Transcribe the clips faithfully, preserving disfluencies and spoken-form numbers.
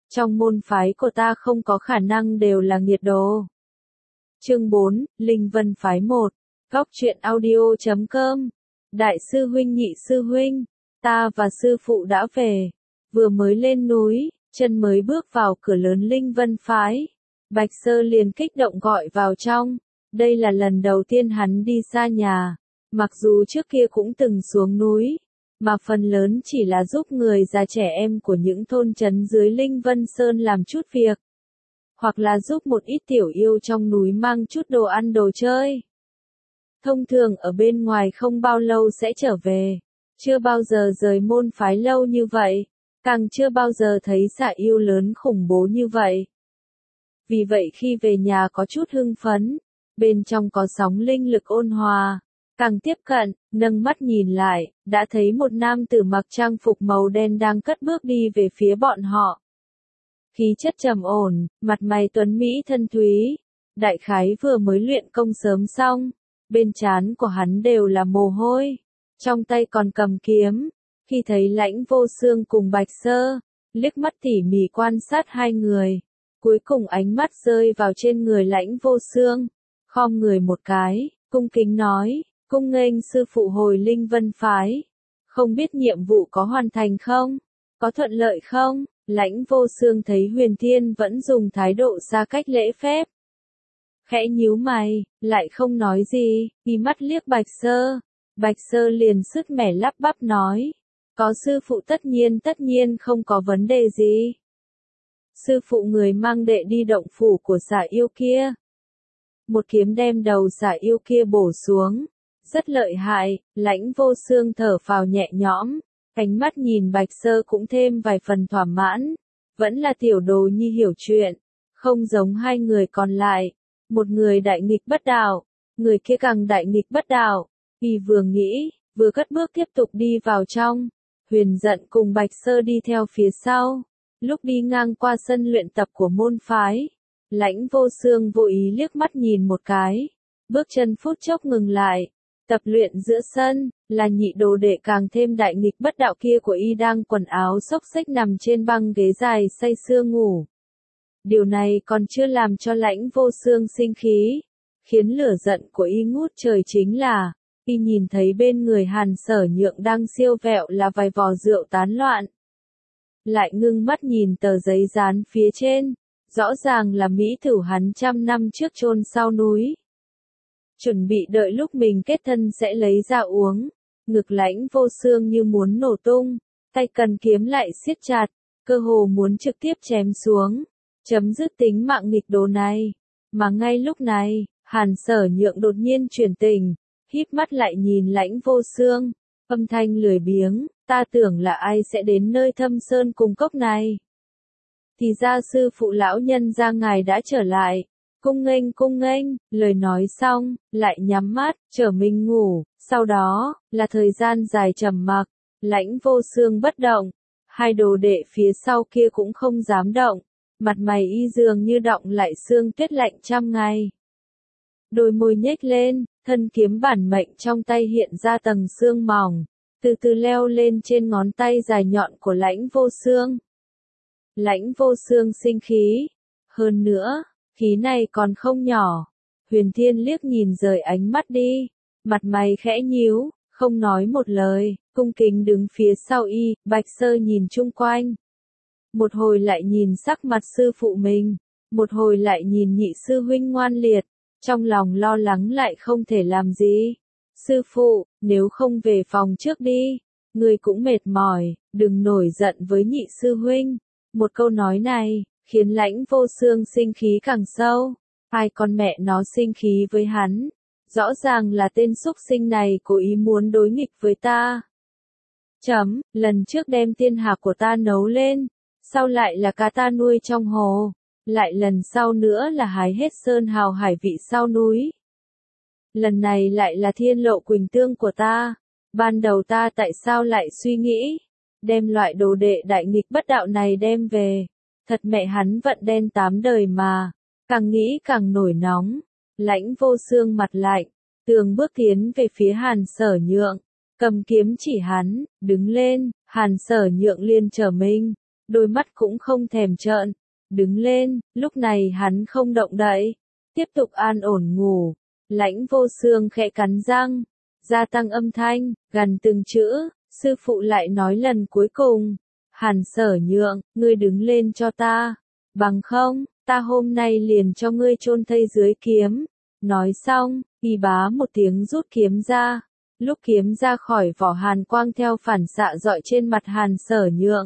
trong môn phái của ta không có khả năng đều là nghiệt đồ. Chương bốn, Linh Vân phái một, góc truyện audio chấm com. Đại sư huynh nhị sư huynh, ta và sư phụ đã về, vừa mới lên núi, chân mới bước vào cửa lớn Linh Vân phái. Bạch Sơ liền kích động gọi vào trong, đây là lần đầu tiên hắn đi xa nhà, mặc dù trước kia cũng từng xuống núi, mà phần lớn chỉ là giúp người già trẻ em của những thôn trấn dưới Linh Vân Sơn làm chút việc, hoặc là giúp một ít tiểu yêu trong núi mang chút đồ ăn đồ chơi. Thông thường ở bên ngoài không bao lâu sẽ trở về, chưa bao giờ rời môn phái lâu như vậy, càng chưa bao giờ thấy xạ yêu lớn khủng bố như vậy. Vì vậy khi về nhà có chút hưng phấn, bên trong có sóng linh lực ôn hòa, càng tiếp cận, nâng mắt nhìn lại, đã thấy một nam tử mặc trang phục màu đen đang cất bước đi về phía bọn họ. Khí chất trầm ổn, mặt mày tuấn mỹ thân thúy, đại khái vừa mới luyện công sớm xong, bên trán của hắn đều là mồ hôi, trong tay còn cầm kiếm. Khi thấy Lãnh Vô Xương cùng Bạch Sơ, liếc mắt tỉ mỉ quan sát hai người, cuối cùng ánh mắt rơi vào trên người Lãnh Vô Xương, khom người một cái, cung kính nói, cung nghênh sư phụ hồi Linh Vân phái, không biết nhiệm vụ có hoàn thành không, có thuận lợi không? Lãnh Vô Xương thấy Huyền Thiên vẫn dùng thái độ xa cách lễ phép, khẽ nhíu mày, lại không nói gì, đi mắt liếc Bạch Sơ, Bạch Sơ liền sứt mẻ lắp bắp nói, có sư phụ tất nhiên tất nhiên không có vấn đề gì. Sư phụ người mang đệ đi động phủ của xà yêu kia. Một kiếm đem đầu xà yêu kia bổ xuống, rất lợi hại. Lãnh Vô Xương thở phào nhẹ nhõm, ánh mắt nhìn Bạch Sơ cũng thêm vài phần thỏa mãn, vẫn là tiểu đồ nhi hiểu chuyện, không giống hai người còn lại, một người đại nghịch bất đạo, người kia càng đại nghịch bất đạo. Y vừa nghĩ, vừa cất bước tiếp tục đi vào trong. Huyền Giận cùng Bạch Sơ đi theo phía sau, lúc đi ngang qua sân luyện tập của môn phái, Lãnh Vô Xương vô ý liếc mắt nhìn một cái, bước chân phút chốc ngừng lại, tập luyện giữa sân, là nhị đồ đệ càng thêm đại nghịch bất đạo kia của y đang quần áo xốc xếch nằm trên băng ghế dài say sưa ngủ. Điều này còn chưa làm cho Lãnh Vô Xương sinh khí, khiến lửa giận của y ngút trời chính là, y nhìn thấy bên người Hàn Sở Nhượng đang siêu vẹo là vài vò rượu tán loạn. Lại ngưng mắt nhìn tờ giấy dán phía trên, rõ ràng là mỹ thử hắn trăm năm trước chôn sau núi. Chuẩn bị đợi lúc mình kết thân sẽ lấy ra uống, ngực Lãnh Vô Xương như muốn nổ tung, tay cần kiếm lại siết chặt, cơ hồ muốn trực tiếp chém xuống, chấm dứt tính mạng nghịch đồ này. Mà ngay lúc này, Hàn Sở Nhượng đột nhiên chuyển tình, híp mắt lại nhìn Lãnh Vô Xương, âm thanh lười biếng, ta tưởng là ai sẽ đến nơi thâm sơn cùng cốc này. Thì ra sư phụ lão nhân gia ngài đã trở lại, cung nghênh cung nghênh, lời nói xong, lại nhắm mắt, trở mình ngủ, sau đó, là thời gian dài trầm mặc, Lãnh Vô Xương bất động, hai đồ đệ phía sau kia cũng không dám động, mặt mày y dường như đọng lại sương tuyết lạnh trăm ngày. Đôi môi nhếch lên, thân kiếm bản mệnh trong tay hiện ra tầng xương mỏng, từ từ leo lên trên ngón tay dài nhọn của Lãnh Vô Xương. Lãnh Vô Xương sinh khí, hơn nữa, khí này còn không nhỏ. Huyền Thiên liếc nhìn rời ánh mắt đi, mặt mày khẽ nhíu, không nói một lời, cung kính đứng phía sau y. Bạch Sơ nhìn chung quanh, một hồi lại nhìn sắc mặt sư phụ mình, một hồi lại nhìn nhị sư huynh ngoan liệt, trong lòng lo lắng lại không thể làm gì. Sư phụ, nếu không về phòng trước đi, người cũng mệt mỏi, đừng nổi giận với nhị sư huynh. Một câu nói này, khiến Lãnh Vô Xương sinh khí càng sâu. Hai con mẹ nó sinh khí với hắn, rõ ràng là tên xúc sinh này cố ý muốn đối nghịch với ta. Chấm, lần trước đem tiên hạc của ta nấu lên, sau lại là cá ta nuôi trong hồ, lại lần sau nữa là hái hết sơn hào hải vị sau núi. Lần này lại là thiên lộ quỳnh tương của ta. Ban đầu ta tại sao lại suy nghĩ, đem loại đồ đệ đại nghịch bất đạo này đem về, thật mẹ hắn vận đen tám đời mà, càng nghĩ càng nổi nóng. Lãnh Vô Xương mặt lạnh, tường bước tiến về phía Hàn Sở Nhượng, cầm kiếm chỉ hắn, đứng lên. Hàn Sở Nhượng liền trở mình, đôi mắt cũng không thèm trợn, đứng lên, lúc này hắn không động đậy, tiếp tục an ổn ngủ. Lãnh Vô Xương khẽ cắn răng, gia tăng âm thanh, gần từng chữ, sư phụ lại nói lần cuối cùng, Hàn Sở Nhượng, ngươi đứng lên cho ta, bằng không, ta hôm nay liền cho ngươi chôn thây dưới kiếm. Nói xong, y bá một tiếng rút kiếm ra, lúc kiếm ra khỏi vỏ hàn quang theo phản xạ dọi trên mặt Hàn Sở Nhượng.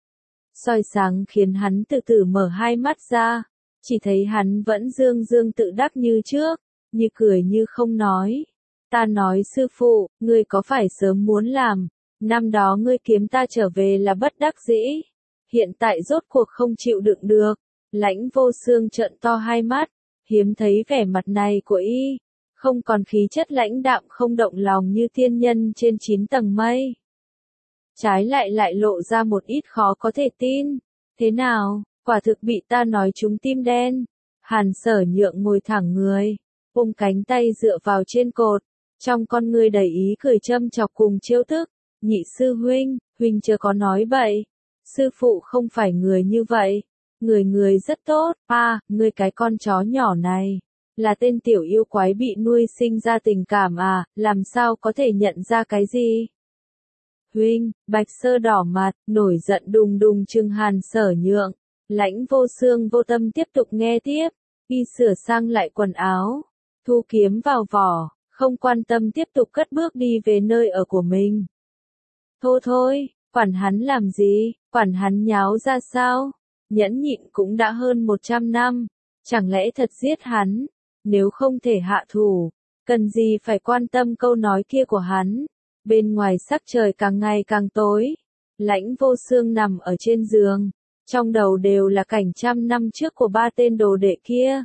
Soi sáng khiến hắn từ từ mở hai mắt ra, chỉ thấy hắn vẫn dương dương tự đắc như trước, như cười như không nói. Ta nói sư phụ, ngươi có phải sớm muốn làm, năm đó ngươi kiếm ta trở về là bất đắc dĩ, hiện tại rốt cuộc không chịu đựng được. Lãnh Vô Xương trợn to hai mắt, hiếm thấy vẻ mặt này của y, không còn khí chất lãnh đạm không động lòng như thiên nhân trên chín tầng mây. Trái lại lại lộ ra một ít khó có thể tin. Thế nào, quả thực bị ta nói trúng tim đen. Hàn Sở Nhượng ngồi thẳng người, ôm cánh tay dựa vào trên cột, trong con ngươi đầy ý cười châm chọc cùng trêu tức. Nhị sư huynh, huynh chưa có nói bậy, sư phụ không phải người như vậy, người người rất tốt. À, ngươi cái con chó nhỏ này, là tên tiểu yêu quái bị nuôi sinh ra tình cảm à, làm sao có thể nhận ra cái gì? Huynh, Bạch Sơ đỏ mặt, nổi giận đùng đùng trừng Hàn Sở Nhượng. Lãnh Vô Xương vô tâm tiếp tục nghe tiếp, y sửa sang lại quần áo, thu kiếm vào vỏ, không quan tâm tiếp tục cất bước đi về nơi ở của mình. Thôi thôi, quản hắn làm gì, quản hắn nháo ra sao, nhẫn nhịn cũng đã hơn một trăm năm, chẳng lẽ thật giết hắn, nếu không thể hạ thủ, cần gì phải quan tâm câu nói kia của hắn. Bên ngoài sắc trời càng ngày càng tối, Lãnh Vô Xương nằm ở trên giường, trong đầu đều là cảnh trăm năm trước của ba tên đồ đệ kia.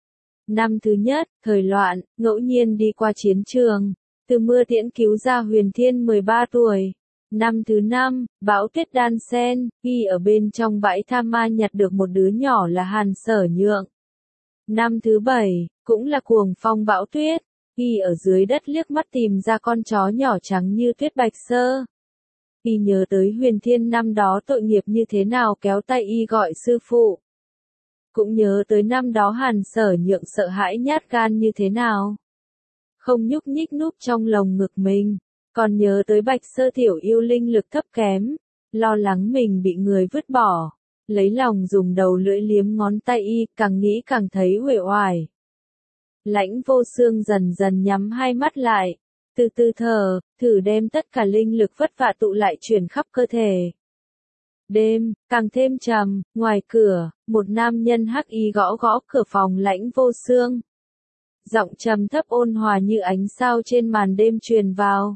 Năm thứ nhất, thời loạn, ngẫu nhiên đi qua chiến trường, từ mưa tiễn cứu ra Huyền Thiên mười ba tuổi. Năm thứ năm, bão tuyết đan sen, y ở bên trong bãi tham ma nhặt được một đứa nhỏ là Hàn Sở Nhượng. Năm thứ bảy, cũng là cuồng phong bão tuyết, y ở dưới đất liếc mắt tìm ra con chó nhỏ trắng như tuyết Bạch Sơ. Y nhớ tới Huyền Thiên năm đó tội nghiệp như thế nào kéo tay y gọi sư phụ. Cũng nhớ tới năm đó Hàn Sở Nhượng sợ hãi nhát gan như thế nào. Không nhúc nhích núp trong lồng ngực mình. Còn nhớ tới Bạch Sơ tiểu yêu linh lực thấp kém, lo lắng mình bị người vứt bỏ, lấy lòng dùng đầu lưỡi liếm ngón tay y, càng nghĩ càng thấy uể oải. Lãnh Vô Xương dần dần nhắm hai mắt lại, từ từ thở, thử đem tất cả linh lực vất vả tụ lại truyền khắp cơ thể. Đêm, càng thêm trầm, ngoài cửa, một nam nhân hắc y gõ gõ cửa phòng Lãnh Vô Xương. Giọng trầm thấp ôn hòa như ánh sao trên màn đêm truyền vào.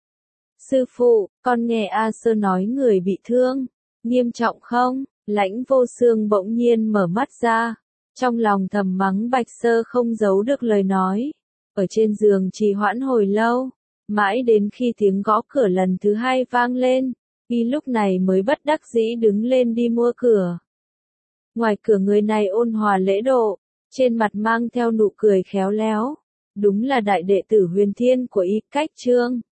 Sư phụ, con nghe A Sơ nói người bị thương, nghiêm trọng không? Lãnh Vô Xương bỗng nhiên mở mắt ra, trong lòng thầm mắng Bạch Sơ không giấu được lời nói. Ở trên giường trì hoãn hồi lâu, mãi đến khi tiếng gõ cửa lần thứ hai vang lên, y lúc này mới bất đắc dĩ đứng lên đi mua cửa. Ngoài cửa người này ôn hòa lễ độ, trên mặt mang theo nụ cười khéo léo, đúng là đại đệ tử Huyền Thiên của y, Cách Trương.